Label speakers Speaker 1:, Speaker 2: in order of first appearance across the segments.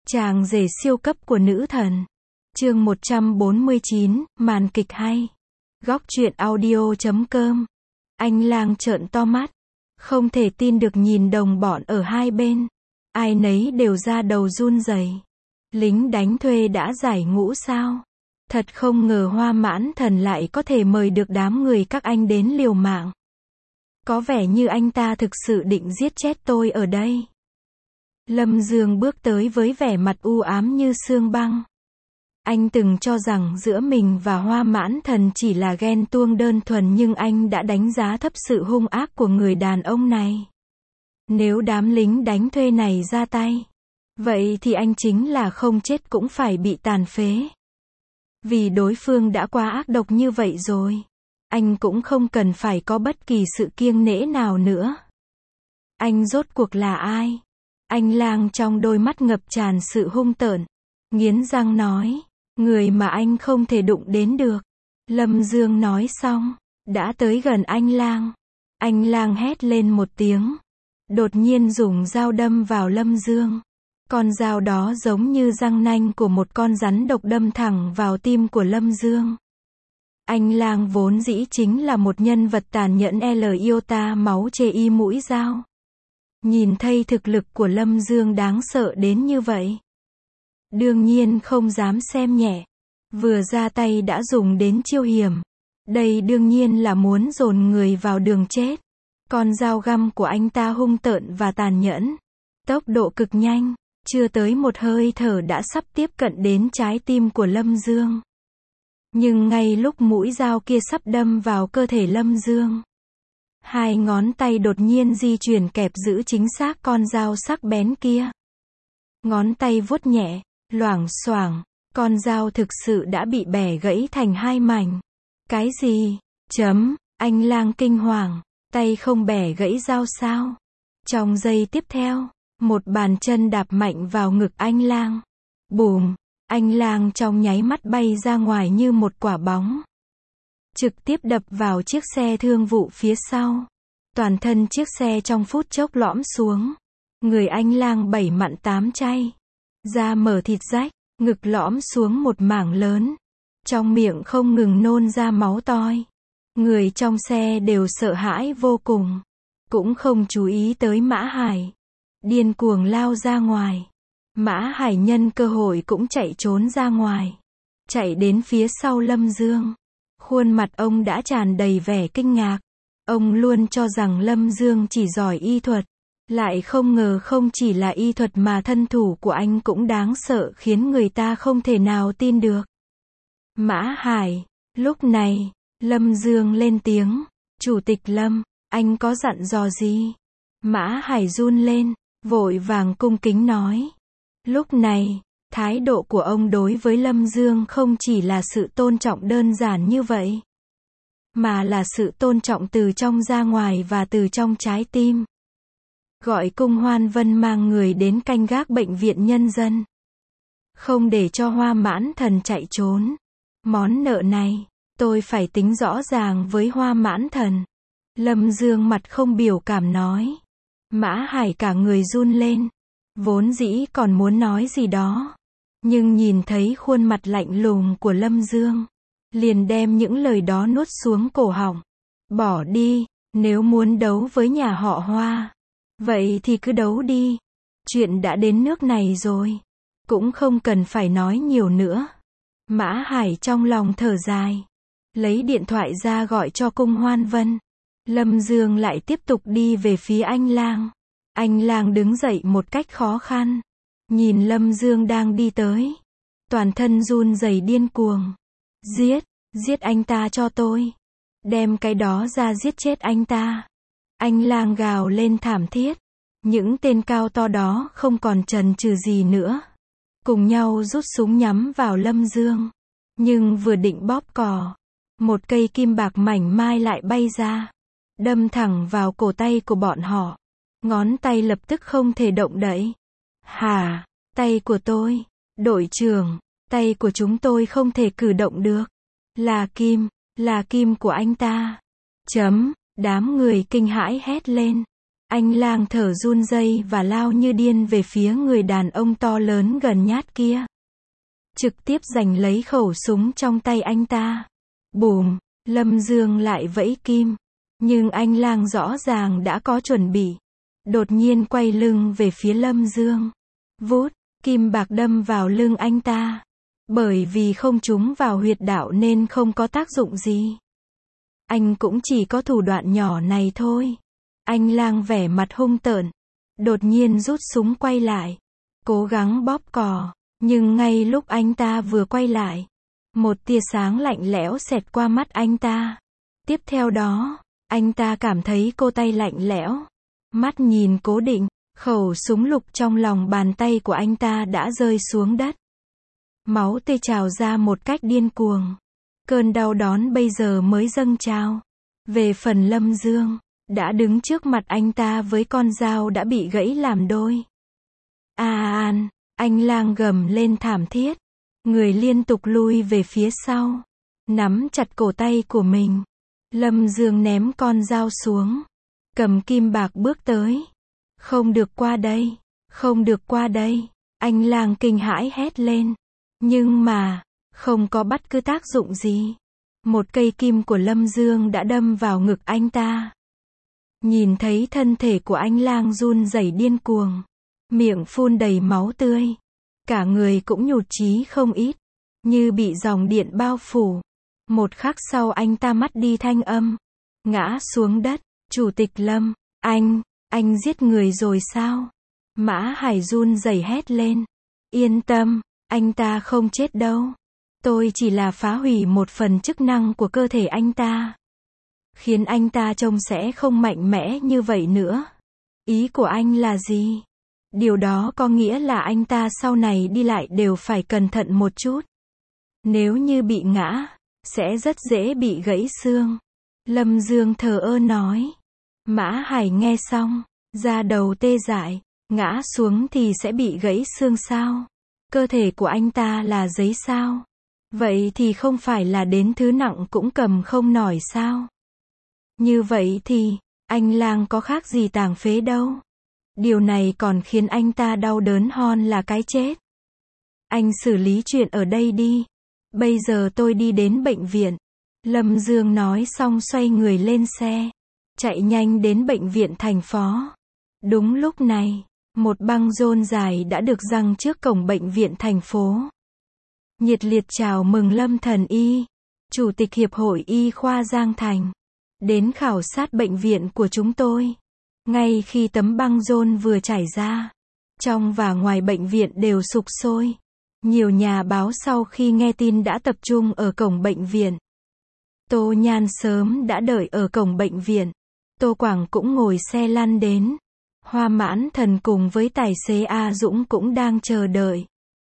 Speaker 1: Chàng rể siêu cấp của nữ thần. Chương 149, màn kịch hay. Góc truyện audio.com. Anh lang trợn to mắt, không thể tin được nhìn đồng bọn ở hai bên. Ai nấy đều ra đầu run rẩy. Lính đánh thuê đã giải ngũ sao? Thật không ngờ Hoa Mãn Thần lại có thể mời được đám người các anh đến liều mạng. Có vẻ như anh ta thực sự định giết chết tôi ở đây. Lâm Dương bước tới với vẻ mặt u ám như xương băng. Anh từng cho rằng giữa mình và Hoa Mãn Thần chỉ là ghen tuông đơn thuần, nhưng anh đã đánh giá thấp sự hung ác của người đàn ông này. Nếu đám lính đánh thuê này ra tay, vậy thì anh chính là không chết cũng phải bị tàn phế. Vì đối phương đã quá ác độc như vậy rồi, anh cũng không cần phải có bất kỳ sự kiêng nể nào nữa. Anh rốt cuộc là ai? Anh lang trong đôi mắt ngập tràn sự hung tợn, nghiến răng nói, người mà anh không thể đụng đến được. Lâm Dương nói xong, đã tới gần anh lang. Anh lang hét lên một tiếng, đột nhiên dùng dao đâm vào Lâm Dương. Con dao đó giống như răng nanh của một con rắn độc đâm thẳng vào tim của Lâm Dương. Anh lang vốn dĩ chính là một nhân vật tàn nhẫn, iota máu chê y mũi dao. Nhìn thấy thực lực của Lâm Dương đáng sợ đến như vậy, đương nhiên không dám xem nhẹ. Vừa ra tay đã dùng đến chiêu hiểm. Đây đương nhiên là muốn dồn người vào đường chết. Con dao găm của anh ta hung tợn và tàn nhẫn. Tốc độ cực nhanh, chưa tới một hơi thở đã sắp tiếp cận đến trái tim của Lâm Dương. Nhưng ngay lúc mũi dao kia sắp đâm vào cơ thể Lâm Dương, hai ngón tay đột nhiên di chuyển kẹp giữ chính xác con dao sắc bén kia. Ngón tay vuốt nhẹ, loảng xoảng, con dao thực sự đã bị bẻ gãy thành hai mảnh. Cái gì? Anh lang kinh hoàng, tay không bẻ gãy dao sao? Trong giây tiếp theo, một bàn chân đạp mạnh vào ngực anh lang. Bùm, anh lang trong nháy mắt bay ra ngoài như một quả bóng, trực tiếp đập vào chiếc xe thương vụ phía sau. Toàn thân chiếc xe trong phút chốc lõm xuống. Người anh lang bảy mặn tám chay, da mở thịt rách, ngực lõm xuống một mảng lớn. Trong miệng không ngừng nôn ra máu toi. Người trong xe đều sợ hãi vô cùng, cũng không chú ý tới Mã Hải, điên cuồng lao ra ngoài. Mã Hải nhân cơ hội cũng chạy trốn ra ngoài, chạy đến phía sau Lâm Dương. Khuôn mặt ông đã tràn đầy vẻ kinh ngạc. Ông luôn cho rằng Lâm Dương chỉ giỏi y thuật, lại không ngờ không chỉ là y thuật mà thân thủ của anh cũng đáng sợ, khiến người ta không thể nào tin được. Mã Hải, lúc này, Lâm Dương lên tiếng, Chủ tịch Lâm, anh có dặn dò gì? Mã Hải run lên, vội vàng cung kính nói. Lúc này, thái độ của ông đối với Lâm Dương không chỉ là sự tôn trọng đơn giản như vậy, mà là sự tôn trọng từ trong ra ngoài và từ trong trái tim. Gọi Cung Hoan Vân mang người đến canh gác bệnh viện nhân dân, không để cho Hoa Mãn Thần chạy trốn. Món nợ này, tôi phải tính rõ ràng với Hoa Mãn Thần. Lâm Dương mặt không biểu cảm nói. Mã Hải cả người run lên, vốn dĩ còn muốn nói gì đó, nhưng nhìn thấy khuôn mặt lạnh lùng của Lâm Dương, liền đem những lời đó nuốt xuống cổ họng. Bỏ đi, nếu muốn đấu với nhà họ Hoa, vậy thì cứ đấu đi. Chuyện đã đến nước này rồi, cũng không cần phải nói nhiều nữa. Mã Hải trong lòng thở dài, lấy điện thoại ra gọi cho Cung Hoan Vân. Lâm Dương lại tiếp tục đi về phía anh lang. Anh lang đứng dậy một cách khó khăn, nhìn Lâm Dương đang đi tới, toàn thân run rẩy điên cuồng. Giết anh ta cho tôi. Đem cái đó ra giết chết anh ta. Anh lang gào lên thảm thiết. Những tên cao to đó không còn chần chừ gì nữa, cùng nhau rút súng nhắm vào Lâm Dương. Nhưng vừa định bóp cò, một cây kim bạc mảnh mai lại bay ra, đâm thẳng vào cổ tay của bọn họ. Ngón tay lập tức không thể động đậy. Hả? Tay của tôi, đội trưởng, tay của chúng tôi không thể cử động được. Là kim của anh ta. Đám người kinh hãi hét lên. Anh lang thở run rẩy và lao như điên về phía người đàn ông to lớn gần nhát kia. Trực tiếp giành lấy khẩu súng trong tay anh ta. Bùm, Lâm Dương lại vẫy kim. Nhưng anh lang rõ ràng đã có chuẩn bị. Đột nhiên quay lưng về phía Lâm Dương. Vút, kim bạc đâm vào lưng anh ta. Bởi vì không trúng vào huyệt đạo nên không có tác dụng gì. Anh cũng chỉ có thủ đoạn nhỏ này thôi. Anh lang vẻ mặt hung tợn. Đột nhiên rút súng quay lại. Cố gắng bóp cò. Nhưng ngay lúc anh ta vừa quay lại, một tia sáng lạnh lẽo xẹt qua mắt anh ta. Tiếp theo đó, anh ta cảm thấy cô tay lạnh lẽo. Mắt nhìn cố định, khẩu súng lục trong lòng bàn tay của anh ta đã rơi xuống đất. Máu tê trào ra một cách điên cuồng. Cơn đau đớn bây giờ mới dâng trào. Về phần Lâm Dương, đã đứng trước mặt anh ta với con dao đã bị gãy làm đôi. An, anh lang gầm lên thảm thiết. Người liên tục lui về phía sau. Nắm chặt cổ tay của mình. Lâm Dương ném con dao xuống. Cầm kim bạc bước tới. Không được qua đây. Không được qua đây. Anh lang kinh hãi hét lên. Nhưng mà, không có bất cứ tác dụng gì. Một cây kim của Lâm Dương đã đâm vào ngực anh ta. Nhìn thấy thân thể của anh lang run rẩy điên cuồng. Miệng phun đầy máu tươi. Cả người cũng nhụt chí không ít. Như bị dòng điện bao phủ. Một khắc sau anh ta mất đi thanh âm. Ngã xuống đất. Chủ tịch Lâm, anh giết người rồi sao? Mã Hải run rẩy hét lên. Yên tâm, anh ta không chết đâu. Tôi chỉ là phá hủy một phần chức năng của cơ thể anh ta. Khiến anh ta trông sẽ không mạnh mẽ như vậy nữa. Ý của anh là gì? Điều đó có nghĩa là anh ta sau này đi lại đều phải cẩn thận một chút. Nếu như bị ngã, sẽ rất dễ bị gãy xương. Lâm Dương thờ ơ nói. Mã Hải nghe xong, da đầu tê dại. Ngã xuống thì sẽ bị gãy xương sao? Cơ thể của anh ta là giấy sao? Vậy thì không phải là đến thứ nặng cũng cầm không nổi sao? Như vậy thì, anh lang có khác gì tàng phế đâu. Điều này còn khiến anh ta đau đớn hơn là cái chết. Anh xử lý chuyện ở đây đi. Bây giờ tôi đi đến bệnh viện. Lâm Dương nói xong xoay người lên xe. Chạy nhanh đến bệnh viện thành phố. Đúng lúc này, một băng rôn dài đã được giăng trước cổng bệnh viện thành phố. Nhiệt liệt chào mừng Lâm Thần Y, Chủ tịch Hiệp hội Y khoa Giang Thành, đến khảo sát bệnh viện của chúng tôi. Ngay khi tấm băng rôn vừa trải ra, trong và ngoài bệnh viện đều sục sôi. Nhiều nhà báo sau khi nghe tin đã tập trung ở cổng bệnh viện. Tô Nhan sớm đã đợi ở cổng bệnh viện. Tô Quảng cũng ngồi xe lăn đến. Hoa Mãn Thần cùng với tài xế A Dũng cũng đang chờ đợi.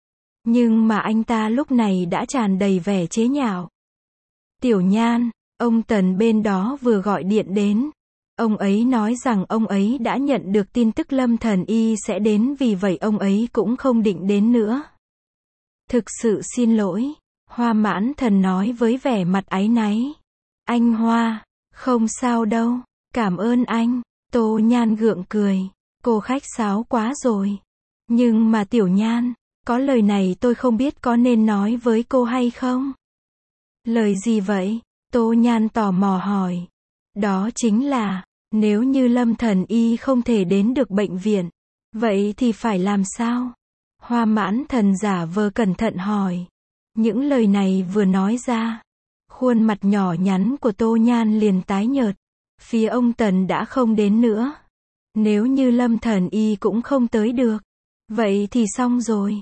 Speaker 1: Nhưng mà anh ta lúc này đã tràn đầy vẻ chế nhạo. Tiểu Nhan, ông Tần bên đó vừa gọi điện đến. Ông ấy nói rằng ông ấy đã nhận được tin tức Lâm Thần Y sẽ đến, vì vậy ông ấy cũng không định đến nữa. Thực sự xin lỗi, Hoa Mãn Thần nói với vẻ mặt áy náy. Anh Hoa, không sao đâu, cảm ơn anh. Tô Nhan gượng cười, cô khách sáo quá rồi. Nhưng mà Tiểu Nhan, có lời này tôi không biết có nên nói với cô hay không? Lời gì vậy? Tô Nhan tò mò hỏi. Đó chính là, nếu như Lâm Thần Y không thể đến được bệnh viện, vậy thì phải làm sao? Hoa Mãn Thần giả vờ cẩn thận hỏi. Những lời này vừa nói ra, khuôn mặt nhỏ nhắn của Tô Nhan liền tái nhợt. Phía ông Tần đã không đến nữa. Nếu như Lâm Thần Y cũng không tới được, vậy thì xong rồi.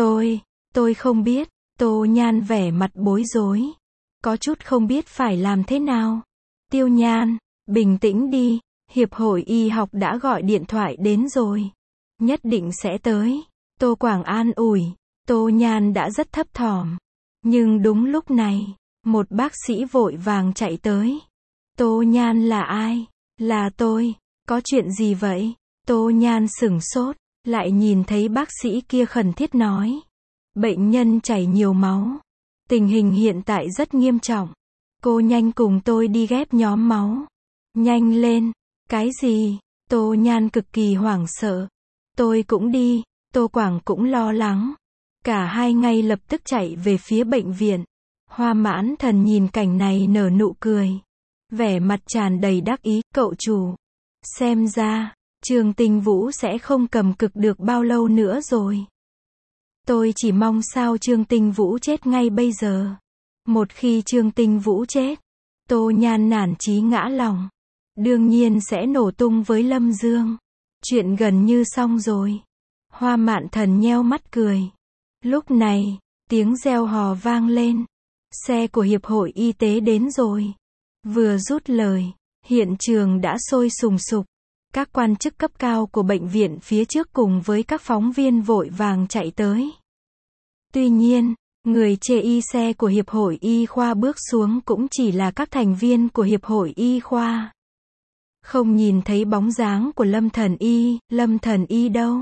Speaker 1: Tôi không biết. Tô Nhan vẻ mặt bối rối, có chút không biết phải làm thế nào. Tiêu Nhan, bình tĩnh đi, Hiệp hội Y học đã gọi điện thoại đến rồi. Nhất định sẽ tới. Tô Quảng an ủi. Tô Nhan đã rất thấp thỏm. Nhưng đúng lúc này, một bác sĩ vội vàng chạy tới. Tô Nhan là ai? Là tôi. Có chuyện gì vậy? Tô Nhan sửng sốt, lại nhìn thấy bác sĩ kia khẩn thiết nói. Bệnh nhân chảy nhiều máu. Tình hình hiện tại rất nghiêm trọng. Cô nhanh cùng tôi đi ghép nhóm máu. Nhanh lên. Cái gì? Tô Nhan cực kỳ hoảng sợ. Tôi cũng đi, Tô Quảng cũng lo lắng. Cả hai ngay lập tức chạy về phía bệnh viện. Hoa Mãn Thần nhìn cảnh này nở nụ cười. Vẻ mặt tràn đầy đắc ý, cậu chủ. Xem ra, Trương Tinh Vũ sẽ không cầm cự được bao lâu nữa rồi. Tôi chỉ mong sao Trương Tinh Vũ chết ngay bây giờ. Một khi Trương Tinh Vũ chết, Tô Nhan nản chí ngã lòng. Đương nhiên sẽ nổ tung với Lâm Dương. Chuyện gần như xong rồi. Hoa Mạn Thần nheo mắt cười. Lúc này, tiếng reo hò vang lên. Xe của Hiệp hội Y tế đến rồi. Vừa dứt lời, hiện trường đã sôi sùng sục. Các quan chức cấp cao của bệnh viện phía trước cùng với các phóng viên vội vàng chạy tới. Tuy nhiên, người chê y xe của Hiệp hội Y khoa bước xuống cũng chỉ là các thành viên của Hiệp hội Y khoa. Không nhìn thấy bóng dáng của Lâm Thần Y đâu?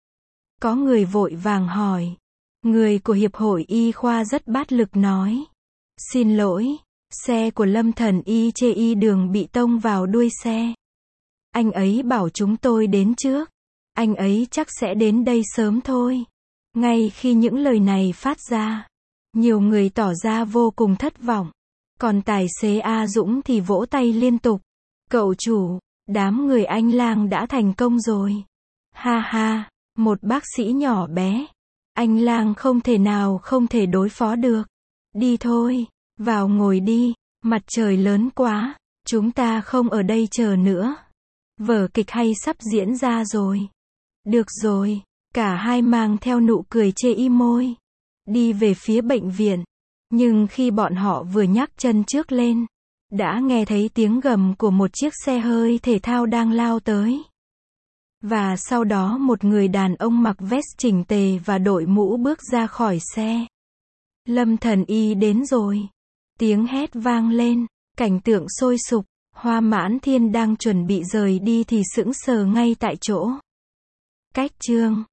Speaker 1: Có người vội vàng hỏi. Người của Hiệp hội Y khoa rất bát lực nói. Xin lỗi, xe của Lâm Thần Y chê y đường bị tông vào đuôi xe. Anh ấy bảo chúng tôi đến trước. Anh ấy chắc sẽ đến đây sớm thôi. Ngay khi những lời này phát ra, nhiều người tỏ ra vô cùng thất vọng. Còn tài xế A Dũng thì vỗ tay liên tục. Cậu chủ, đám người anh Lang đã thành công rồi. Ha ha, một bác sĩ nhỏ bé. Anh Lang không thể đối phó được. Đi thôi, vào ngồi đi, mặt trời lớn quá. Chúng ta không ở đây chờ nữa. Vở kịch hay sắp diễn ra rồi. Được rồi, cả hai mang theo nụ cười chê y môi. Đi về phía bệnh viện. Nhưng khi bọn họ vừa nhắc chân trước lên, đã nghe thấy tiếng gầm của một chiếc xe hơi thể thao đang lao tới. Và sau đó một người đàn ông mặc vest chỉnh tề và đội mũ bước ra khỏi xe. Lâm Thần Y đến rồi. Tiếng hét vang lên, cảnh tượng sôi sục. Hoa Mãn Thiên đang chuẩn bị rời đi thì sững sờ ngay tại chỗ. Cách chương